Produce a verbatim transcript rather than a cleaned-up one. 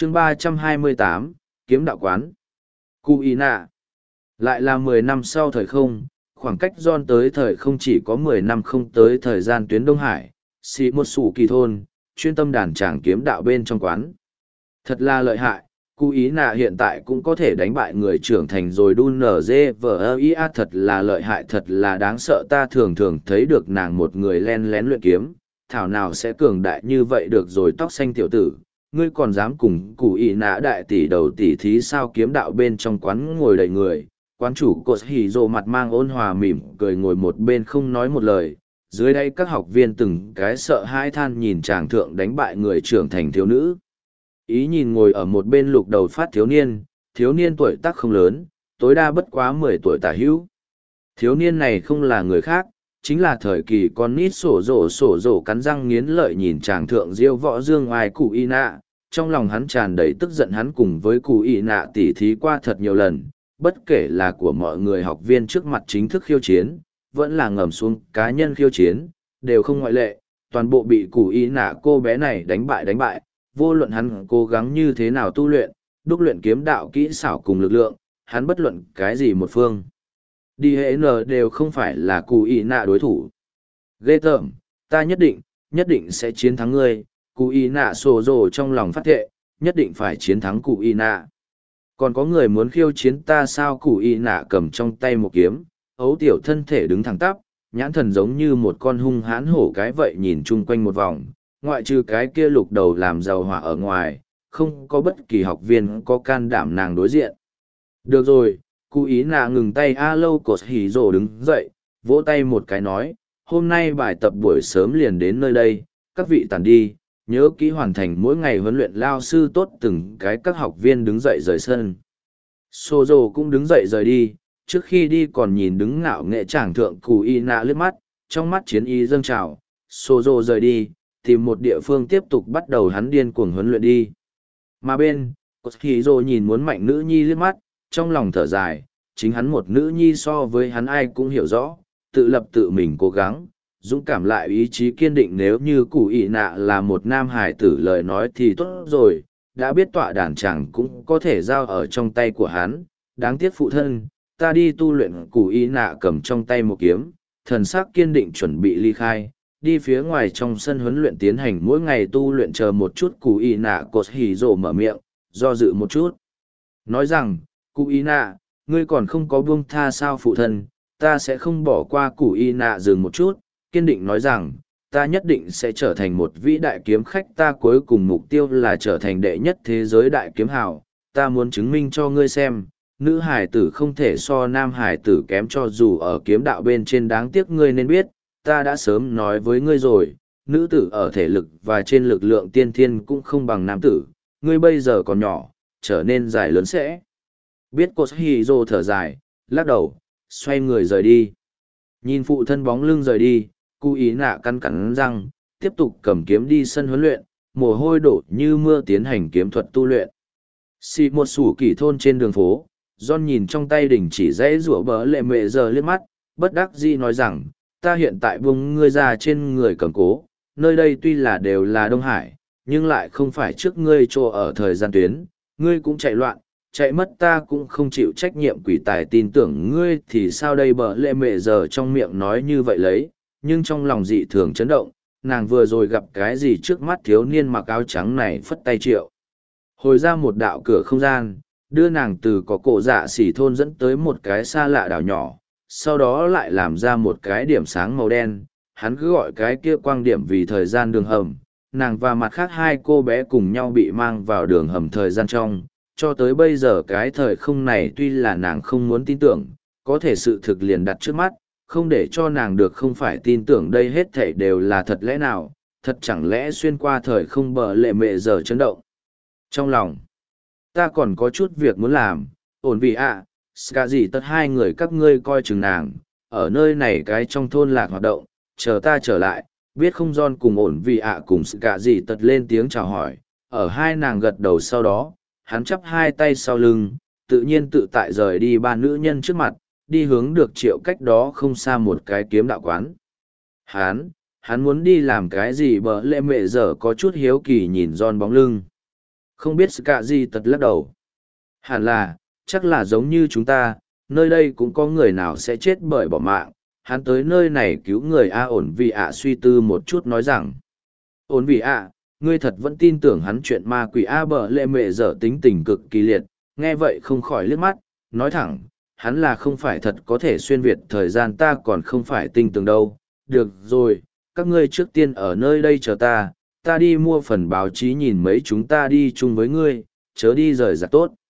chương ba trăm hai mươi tám, kiếm đạo quán. Cụ ý nạ. Lại là mười năm sau thời không, khoảng cách John tới thời không chỉ có mười năm không tới thời gian tuyến Đông Hải, xì một sủ kỳ thôn, chuyên tâm đàn tràng kiếm đạo bên trong quán. Thật là lợi hại, cụ ý nạ hiện tại cũng có thể đánh bại người trưởng thành rồi đun nở dê vờ ia thật là lợi hại thật là đáng sợ ta thường thường thấy được nàng một người len lén luyện kiếm, thảo nào sẽ cường đại như vậy được rồi tóc xanh tiểu tử. Ngươi còn dám cùng cụ ý nạ đại tỷ đầu tỷ thí sao kiếm đạo bên trong quán ngồi đầy người, quán chủ cột hỉ rồ mặt mang ôn hòa mỉm cười ngồi một bên không nói một lời, dưới đây các học viên từng cái sợ hãi than nhìn chàng thượng đánh bại người trưởng thành thiếu nữ. Ý nhìn ngồi ở một bên lục đầu phát thiếu niên, thiếu niên tuổi tác không lớn, tối đa bất quá mười tuổi tả hữu. Thiếu niên này không là người khác, chính là thời kỳ con nít sổ rổ sổ rổ cắn răng nghiến lợi nhìn chàng thượng diêu võ dương ngoài cụ y nạ, trong lòng hắn tràn đầy tức giận hắn cùng với cụ y nạ tỉ thí qua thật nhiều lần, bất kể là của mọi người học viên trước mặt chính thức khiêu chiến, vẫn là ngầm xuống cá nhân khiêu chiến, đều không ngoại lệ, toàn bộ bị cụ y nạ cô bé này đánh bại đánh bại, vô luận hắn cố gắng như thế nào tu luyện, đúc luyện kiếm đạo kỹ xảo cùng lực lượng, hắn bất luận cái gì một phương. Đi hệ n đều không phải là cụ y nạ đối thủ. Ghê tởm, ta nhất định, nhất định sẽ chiến thắng ngươi, cụ y nạ sổ rồ trong lòng phát thệ, nhất định phải chiến thắng cụ y nạ. Còn có người muốn khiêu chiến ta sao cụ y nạ cầm trong tay một kiếm, ấu tiểu thân thể đứng thẳng tắp, nhãn thần giống như một con hung hãn hổ cái vậy nhìn chung quanh một vòng, ngoại trừ cái kia lục đầu làm giàu hỏa ở ngoài, không có bất kỳ học viên có can đảm nàng đối diện. Được rồi, cụ ý nạ ngừng tay a lâu cột hỉ rồ đứng dậy, vỗ tay một cái nói, hôm nay bài tập buổi sớm liền đến nơi đây, các vị tàn đi, nhớ kỹ hoàn thành mỗi ngày huấn luyện lao sư tốt từng cái các học viên đứng dậy rời sân. Sô dồ cũng đứng dậy rời đi, trước khi đi còn nhìn đứng ngạo nghệ tràng thượng cụ y nạ liếc mắt, trong mắt chiến ý dâng trào, Sô dồ rời đi, tìm một địa phương tiếp tục bắt đầu hắn điên cuồng huấn luyện đi. Mà bên, Koshiro nhìn muốn mạnh nữ nhi liếc mắt, trong lòng thở dài, chính hắn một nữ nhi so với hắn ai cũng hiểu rõ, tự lập tự mình cố gắng, dũng cảm lại ý chí kiên định nếu như cụ ị nạ là một nam hải tử lời nói thì tốt rồi, đã biết tọa đàn chẳng cũng có thể giao ở trong tay của hắn, đáng tiếc phụ thân, ta đi tu luyện cụ ị nạ cầm trong tay một kiếm, thần sắc kiên định chuẩn bị ly khai. Đi phía ngoài trong sân huấn luyện tiến hành mỗi ngày tu luyện chờ một chút cụ y nạ cột hỉ rồ mở miệng, do dự một chút. Nói rằng, cụ y nạ, ngươi còn không có buông tha sao phụ thân, ta sẽ không bỏ qua cụ y nạ dừng một chút, kiên định nói rằng, ta nhất định sẽ trở thành một vĩ đại kiếm khách ta cuối cùng mục tiêu là trở thành đệ nhất thế giới đại kiếm hào, ta muốn chứng minh cho ngươi xem. Nữ hải tử không thể so nam hải tử kém cho dù ở kiếm đạo bên trên đáng tiếc ngươi nên biết, ta đã sớm nói với ngươi rồi, nữ tử ở thể lực và trên lực lượng tiên thiên cũng không bằng nam tử, ngươi bây giờ còn nhỏ, trở nên dài lớn sẽ. Biết Koshiro thở dài, lắc đầu, xoay người rời đi. Nhìn phụ thân bóng lưng rời đi, cụ ý nạ cắn cắn răng, tiếp tục cầm kiếm đi sân huấn luyện, mồ hôi đổ như mưa tiến hành kiếm thuật tu luyện. Xì một sủ kỳ thôn trên đường phố, John nhìn trong tay đỉnh chỉ dãy rủa bờ lệ mệ giờ liếc mắt, bất đắc dĩ nói rằng, ta hiện tại buông ngươi ra trên người cầm cố, nơi đây tuy là đều là Đông Hải, nhưng lại không phải trước ngươi chỗ ở thời gian tuyến, ngươi cũng chạy loạn, chạy mất ta cũng không chịu trách nhiệm quỷ tài tin tưởng ngươi thì sao đây bờ lệ mệ giờ trong miệng nói như vậy lấy, nhưng trong lòng dị thường chấn động, nàng vừa rồi gặp cái gì trước mắt thiếu niên mặc áo trắng này phất tay triệu. Hồi ra một đạo cửa không gian, đưa nàng từ có cổ dạ xỉ thôn dẫn tới một cái xa lạ đảo nhỏ, sau đó lại làm ra một cái điểm sáng màu đen, hắn cứ gọi cái kia quang điểm vì thời gian đường hầm, nàng và mặt khác hai cô bé cùng nhau bị mang vào đường hầm thời gian trong, cho tới bây giờ cái thời không này tuy là nàng không muốn tin tưởng, có thể sự thực liền đặt trước mắt, không để cho nàng được không phải tin tưởng đây hết thảy đều là thật lẽ nào, thật chẳng lẽ xuyên qua thời không bờ lệ mệ giờ chấn động. Trong lòng, ta còn có chút việc muốn làm, ổn vì ạ, à, ska gì tất hai người các ngươi coi chừng nàng, ở nơi này cái trong thôn lạc hoạt động, chờ ta trở lại, biết không John cùng ổn vì ạ à cùng ska gì tất lên tiếng chào hỏi, ở hai nàng gật đầu sau đó, hắn chắp hai tay sau lưng, tự nhiên tự tại rời đi ba nữ nhân trước mặt, đi hướng được triệu cách đó không xa một cái kiếm đạo quán. Hắn, hắn muốn đi làm cái gì bờ lệ mệ giờ có chút hiếu kỳ nhìn John bóng lưng. Không biết cả gì tật lắc đầu. Hẳn là, chắc là giống như chúng ta, nơi đây cũng có người nào sẽ chết bởi bỏ mạng. Hắn tới nơi này cứu người A ổn vì ạ suy tư một chút nói rằng. Ổn vì ạ, ngươi thật vẫn tin tưởng hắn chuyện ma quỷ A bờ lệ mệ dở tính tình cực kỳ liệt, nghe vậy không khỏi liếc mắt, nói thẳng, hắn là không phải thật có thể xuyên việt thời gian ta còn không phải tinh tường đâu. Được rồi, các ngươi trước tiên ở nơi đây chờ ta, ta đi mua phần báo chí nhìn mấy chúng ta đi chung với ngươi, chớ đi rời rạc tốt.